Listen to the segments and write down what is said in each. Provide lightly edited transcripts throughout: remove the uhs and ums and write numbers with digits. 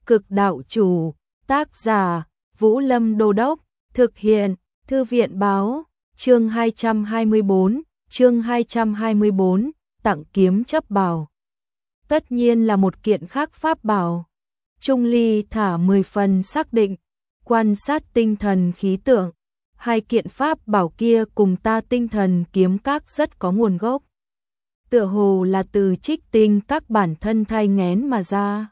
Cực đạo chủ, tác giả, Vũ Lâm Đô Đốc, thực hiện, Thư viện báo, chương 224, tặng kiếm chấp bảo. Tất nhiên là một kiện khác pháp bảo. Trung Ly thả 10 phần xác định, quan sát tinh thần khí tượng, hai kiện pháp bảo kia cùng ta tinh thần kiếm các rất có nguồn gốc. Tựa hồ là từ Trích Tinh các bản thân thai nghén mà ra.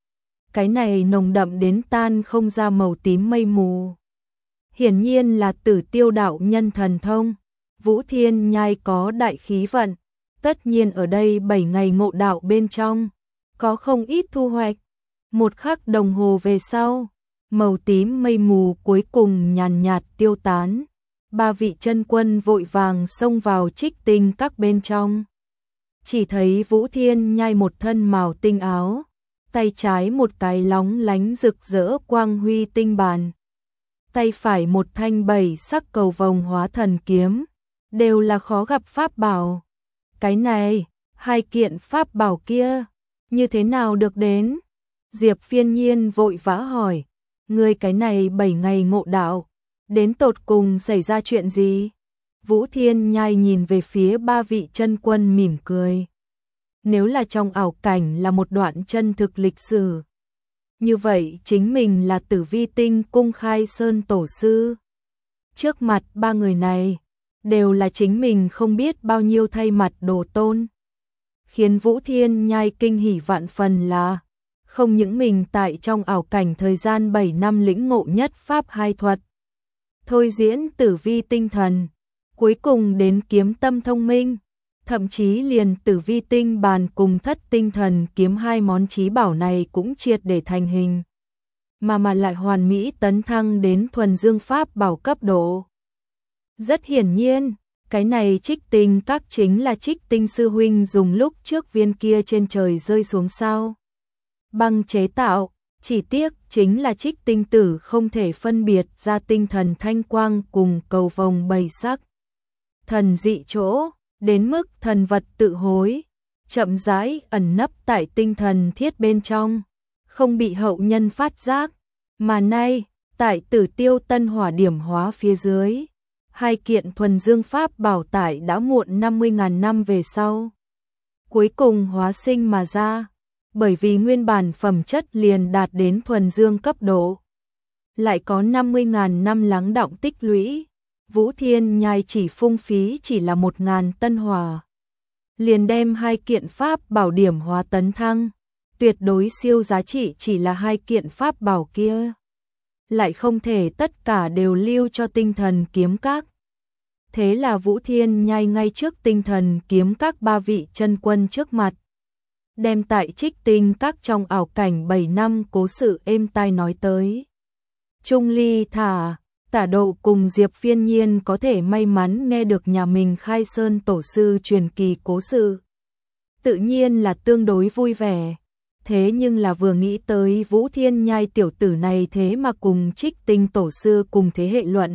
Cái này nồng đậm đến tan không ra màu tím mây mù. Hiển nhiên là Tử Tiêu đạo nhân thần thông. Vũ Thiên Nhai có đại khí vận, tất nhiên ở đây 7 ngày ngộ đạo bên trong, có không ít thu hoạch. Một khắc đồng hồ về sau, màu tím mây mù cuối cùng nhàn nhạt tiêu tán. Ba vị chân quân vội vàng xông vào Trích Tinh các bên trong. Chỉ thấy Vũ Thiên Nhai một thân màu tinh áo, tay trái một cái lóng lánh rực rỡ quang huy tinh bàn, tay phải một thanh 7 sắc cầu vồng hóa thần kiếm, đều là khó gặp pháp bảo. Cái này, hai kiện pháp bảo kia, như thế nào được đến? Diệp Phiên Nhiên vội vã hỏi, ngươi cái này 7 ngày ngộ đạo, đến tột cùng xảy ra chuyện gì? Vũ Thiên Nhai nhìn về phía ba vị chân quân mỉm cười. Nếu là trong ảo cảnh là một đoạn chân thực lịch sử, như vậy chính mình là Tử Vi Tinh cung Khai Sơn tổ sư. Trước mặt ba người này, đều là chính mình không biết bao nhiêu thay mặt đồ tôn. Khiến Vũ Thiên Nhai kinh hỉ vạn phần là, không những mình tại trong ảo cảnh thời gian 7 năm lĩnh ngộ nhất pháp hai thuật, thôi diễn Tử Vi tinh thần, cuối cùng đến kiếm tâm thông minh, thậm chí liền Tử Vi tinh bàn cùng Thất tinh thần kiếm hai món chí bảo này cũng triệt để thành hình, mà lại hoàn mỹ tấn thăng đến thuần dương pháp bảo cấp độ. Rất hiển nhiên, cái này Trích Tinh các chính là Trích Tinh sư huynh dùng lúc trước viên kia trên trời rơi xuống sao băng chế tạo, chỉ tiếc chính là Trích Tinh tử không thể phân biệt ra tinh thần thanh quang cùng cầu vồng 7 sắc. Thần dị chỗ, đến mức thần vật tự hối, chậm rãi ẩn nấp tại tinh thần thiết bên trong, không bị hậu nhân phát giác, mà nay, tại Tử Tiêu tân hỏa điểm hóa phía dưới, hai kiện thuần dương pháp bảo tại đã muộn 50.000 năm về sau, cuối cùng hóa sinh mà ra, bởi vì nguyên bản phẩm chất liền đạt đến thuần dương cấp độ, lại có 50.000 năm lắng đọng tích lũy. Vũ Thiên Nhai chỉ phung phí chỉ là 1.000 tân hỏa, liền đem hai kiện pháp bảo điểm hóa tấn thăng, tuyệt đối siêu giá trị chỉ là hai kiện pháp bảo kia, lại không thể tất cả đều lưu cho tinh thần kiếm các. Thế là Vũ Thiên Nhai ngay trước tinh thần kiếm các ba vị chân quân trước mặt, đem tại Trích Tinh các trong ảo cảnh 7 năm cố sự êm tai nói tới. Trung Ly thả Tả Độ cùng Diệp Phiên Nhiên có thể may mắn nghe được nhà mình Khai Sơn tổ sư truyền kỳ cố sự, tự nhiên là tương đối vui vẻ. Thế nhưng là vừa nghĩ tới Vũ Thiên Nhai tiểu tử này thế mà cùng Trích Tinh tổ sư cùng thế hệ luận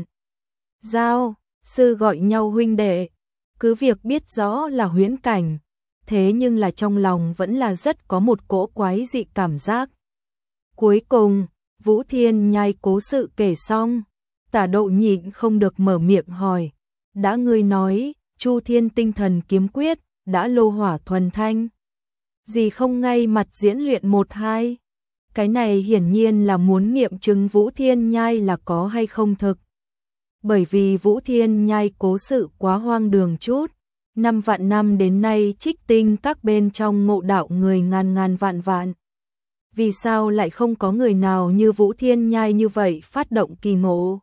giao, sư gọi nhau huynh đệ, cứ việc biết rõ là huyễn cảnh, thế nhưng là trong lòng vẫn là rất có một cỗ quái dị cảm giác. Cuối cùng, Vũ Thiên Nhai cố sự kể xong, Tả Độ nhịn không được mở miệng hỏi, đã ngươi nói, Chu Thiên tinh thần kiếm quyết, đã lô hỏa thuần thanh, gì không ngay mặt diễn luyện 1-2, cái này hiển nhiên là muốn nghiệm chứng Vũ Thiên Nhai là có hay không thực. Bởi vì Vũ Thiên Nhai cố sự quá hoang đường chút, 5 vạn năm đến nay Trích Tinh các bên trong ngộ đạo người ngàn vạn. Vì sao lại không có người nào như Vũ Thiên Nhai như vậy phát động kỳ ngộ?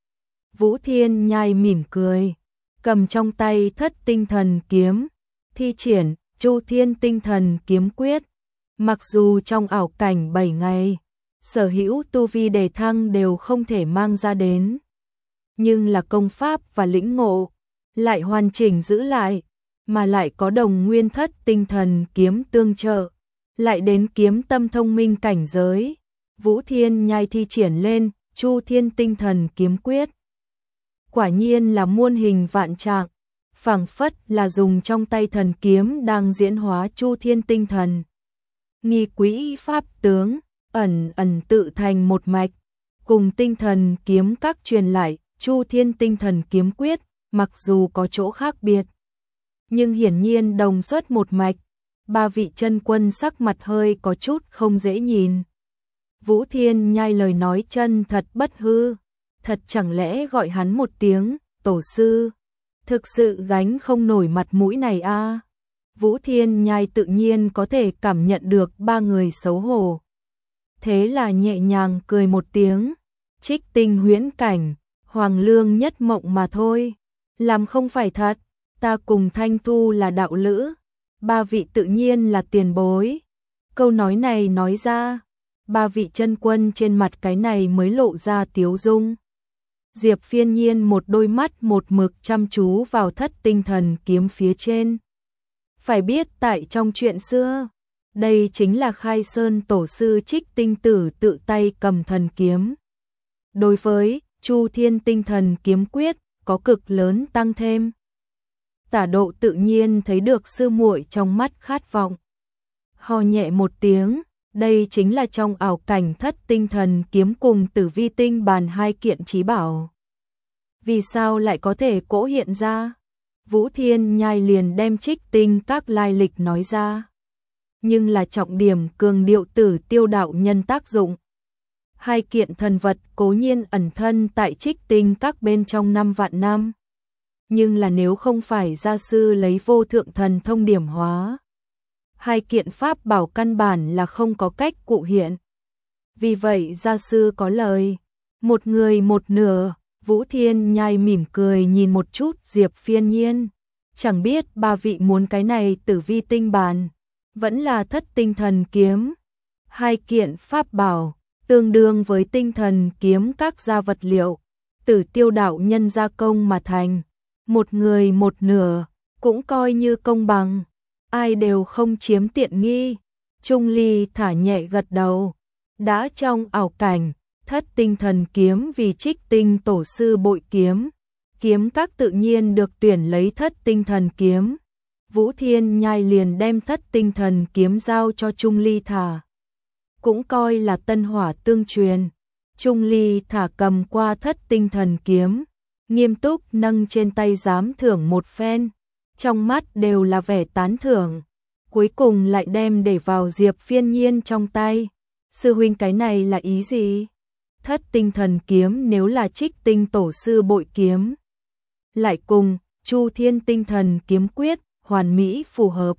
Vũ Thiên Nhai mỉm cười, cầm trong tay Thất tinh thần kiếm, thi triển Chu Thiên tinh thần kiếm quyết. Mặc dù trong ảo cảnh 7 ngày, sở hữu tu vi đề thăng đều không thể mang ra đến, nhưng là công pháp và lĩnh ngộ lại hoàn chỉnh giữ lại, mà lại có đồng nguyên Thất tinh thần kiếm tương trợ, lại đến kiếm tâm thông minh cảnh giới. Vũ Thiên Nhai thi triển lên Chu Thiên tinh thần kiếm quyết, quả nhiên là muôn hình vạn trạng, phảng phất là dùng trong tay thần kiếm đang diễn hóa Chu Thiên tinh thần. Nghi quỹ pháp tướng, ẩn ẩn tự thành một mạch, cùng tinh thần kiếm các truyền lại, Chu Thiên tinh thần kiếm quyết, mặc dù có chỗ khác biệt, nhưng hiển nhiên đồng xuất một mạch. Ba vị chân quân sắc mặt hơi có chút không dễ nhìn. Vũ Thiên Nhai lời nói chân thật bất hư, thật chẳng lẽ gọi hắn một tiếng tổ sư, thực sự gánh không nổi mặt mũi này a. Vũ Thiên Nhai tự nhiên có thể cảm nhận được ba người xấu hổ. Thế là nhẹ nhàng cười một tiếng, Trích Tinh huyễn cảnh, Hoàng Lương nhất mộng mà thôi, làm không phải thật, ta cùng Thanh Thu là đạo lữ, ba vị tự nhiên là tiền bối. Câu nói này nói ra, ba vị chân quân trên mặt cái này mới lộ ra tiếu dung. Diệp Phiên Nhiên một đôi mắt một mực chăm chú vào Thất Tinh Thần kiếm phía trên. Phải biết tại trong chuyện xưa, đây chính là Khai Sơn tổ sư Trích Tinh Tử tự tay cầm thần kiếm. Đối với Chu Thiên tinh thần kiếm quyết có cực lớn tăng thêm. Tả Độ tự nhiên thấy được sư muội trong mắt khát vọng. Ho nhẹ một tiếng, đây chính là trong ảo cảnh Thất Tinh thần kiếm cùng Tử Vi tinh bàn hai kiện chí bảo. Vì sao lại có thể cỗ hiện ra? Vũ Thiên Nhai liền đem Trích Tinh các lai lịch nói ra. Nhưng là trọng điểm cường điệu Tử Tiêu đạo nhân tác dụng. Hai kiện thần vật cố nhiên ẩn thân tại Trích Tinh các bên trong 5 vạn năm. Nhưng là nếu không phải gia sư lấy vô thượng thần thông điểm hóa, hai kiện pháp bảo căn bản là không có cách cụ hiện. Vì vậy gia sư có lời, một người một nửa. Vũ Thiên Nhai mỉm cười nhìn một chút Diệp Phiên Nhiên, chẳng biết ba vị muốn cái này Tử Vi tinh bàn, vẫn là Thất Tinh thần kiếm. Hai kiện pháp bảo, tương đương với tinh thần kiếm các gia vật liệu, Tử Tiêu đạo nhân gia công mà thành, một người một nửa, cũng coi như công bằng, ai đều không chiếm tiện nghi. Trung Ly thả nhẹ gật đầu, đã trong ảo cảnh, Thất Tinh thần kiếm vì Trích Tinh tổ sư bội kiếm, kiếm các tự nhiên được tuyển lấy Thất Tinh thần kiếm. Vũ Thiên Nhai liền đem Thất Tinh thần kiếm giao cho Trung Ly thả, cũng coi là tân hỏa tương truyền. Trung Ly thả cầm qua Thất Tinh thần kiếm, nghiêm túc nâng trên tay giám thưởng một phen, trong mắt đều là vẻ tán thưởng, cuối cùng lại đem để vào Diệp Phiên Nhiên trong tay. Sư huynh cái này là ý gì? Thất Tinh thần kiếm nếu là Trích Tinh tổ sư bội kiếm, lại cùng Chu Thiên tinh thần kiếm quyết hoàn mỹ phù hợp.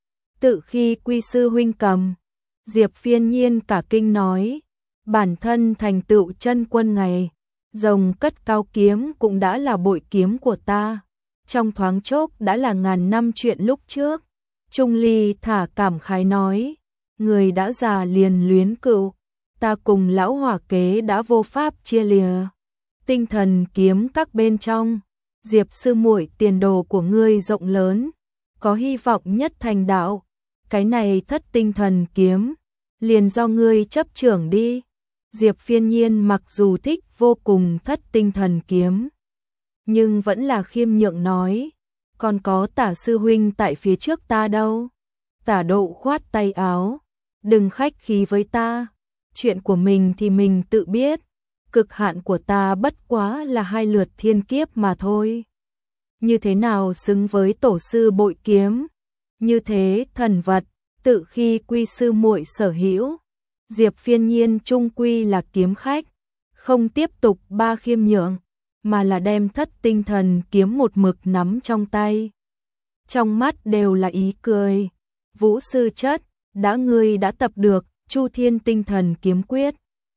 Tự khi quy sư huynh cầm, Diệp Phiên Nhiên cả kinh nói, bản thân thành tựu chân quân ngày, rồng cất cao kiếm cũng đã là bội kiếm của ta, trong thoáng chốc đã là ngàn năm chuyện lúc trước. Trung Ly thả cảm khái nói, người đã già liền luyến cựu, ta cùng lão hỏa kế đã vô pháp chia lìa. Tinh thần kiếm các bên trong, Diệp sư muội tiền đồ của ngươi rộng lớn, có hy vọng nhất thành đạo, cái này Thất Tinh thần kiếm, liền do ngươi chấp trưởng đi. Diệp Phiên Nhiên mặc dù thích vô cùng Thất Tinh thần kiếm, nhưng vẫn là khiêm nhượng nói, còn có Tả sư huynh tại phía trước ta đâu. Tả Độ khoát tay áo, đừng khách khí với ta, chuyện của mình thì mình tự biết, cực hạn của ta bất quá là 2 lượt thiên kiếp mà thôi. Như thế nào xứng với tổ sư bội kiếm, như thế thần vật, tự khi quy sư muội sở hữu. Diệp Phiên Nhiên trung quy là kiếm khách, không tiếp tục ba khiêm nhượng, mà là đem Thất Tinh thần kiếm một mực nắm trong tay. Trong mắt đều là ý cười. Vũ sư chất, ngươi đã tập được Chu Thiên tinh thần kiếm quyết.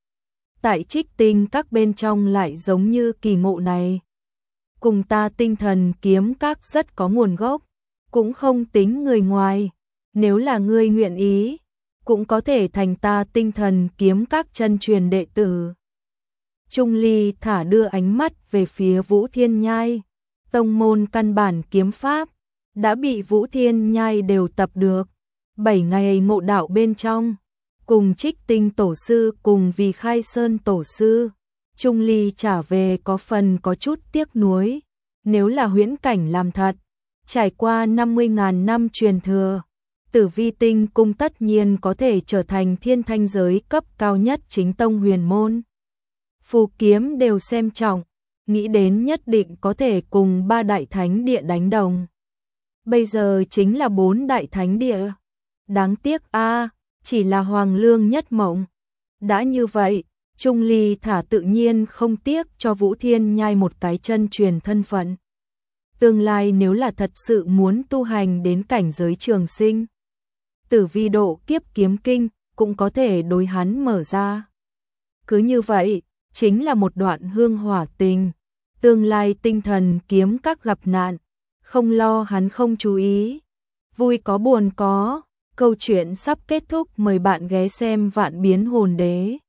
Tại Trích Tinh các bên trong lại giống như kỳ ngộ này. Cùng ta tinh thần kiếm các rất có nguồn gốc, cũng không tính người ngoài. Nếu là ngươi nguyện ý, cũng có thể thành ta tinh thần kiếm các chân truyền đệ tử. Trung Ly thả đưa ánh mắt về phía Vũ Thiên Nhai. Tông môn căn bản kiếm pháp đã bị Vũ Thiên Nhai đều tập được. 7 ngày ngộ đạo bên trong, cùng Trích Tinh tổ sư cùng vì Khai Sơn tổ sư, Trung Ly trả về có phần có chút tiếc nuối. Nếu là huyễn cảnh làm thật, trải qua 50.000 năm truyền thừa, Tử Vi tinh cung tất nhiên có thể trở thành thiên thanh giới cấp cao nhất chính tông huyền môn. Phù kiếm đều xem trọng, nghĩ đến nhất định có thể cùng 3 đại thánh địa đánh đồng. Bây giờ chính là 4 đại thánh địa. Đáng tiếc chỉ là Hoàng Lương nhất mộng. Đã như vậy, Trung Ly Thả tự nhiên không tiếc cho Vũ Thiên Nhai một cái chân truyền thân phận. Tương lai nếu là thật sự muốn tu hành đến cảnh giới trường sinh, Tử Vi độ kiếp kiếm kinh cũng có thể đối hắn mở ra. Cứ như vậy, chính là một đoạn hương hỏa tình. Tương lai tinh thần kiếm các gặp nạn, không lo hắn không chú ý. Vui có buồn có, câu chuyện sắp kết thúc, mời bạn ghé xem Vạn Biến Hồn Đế.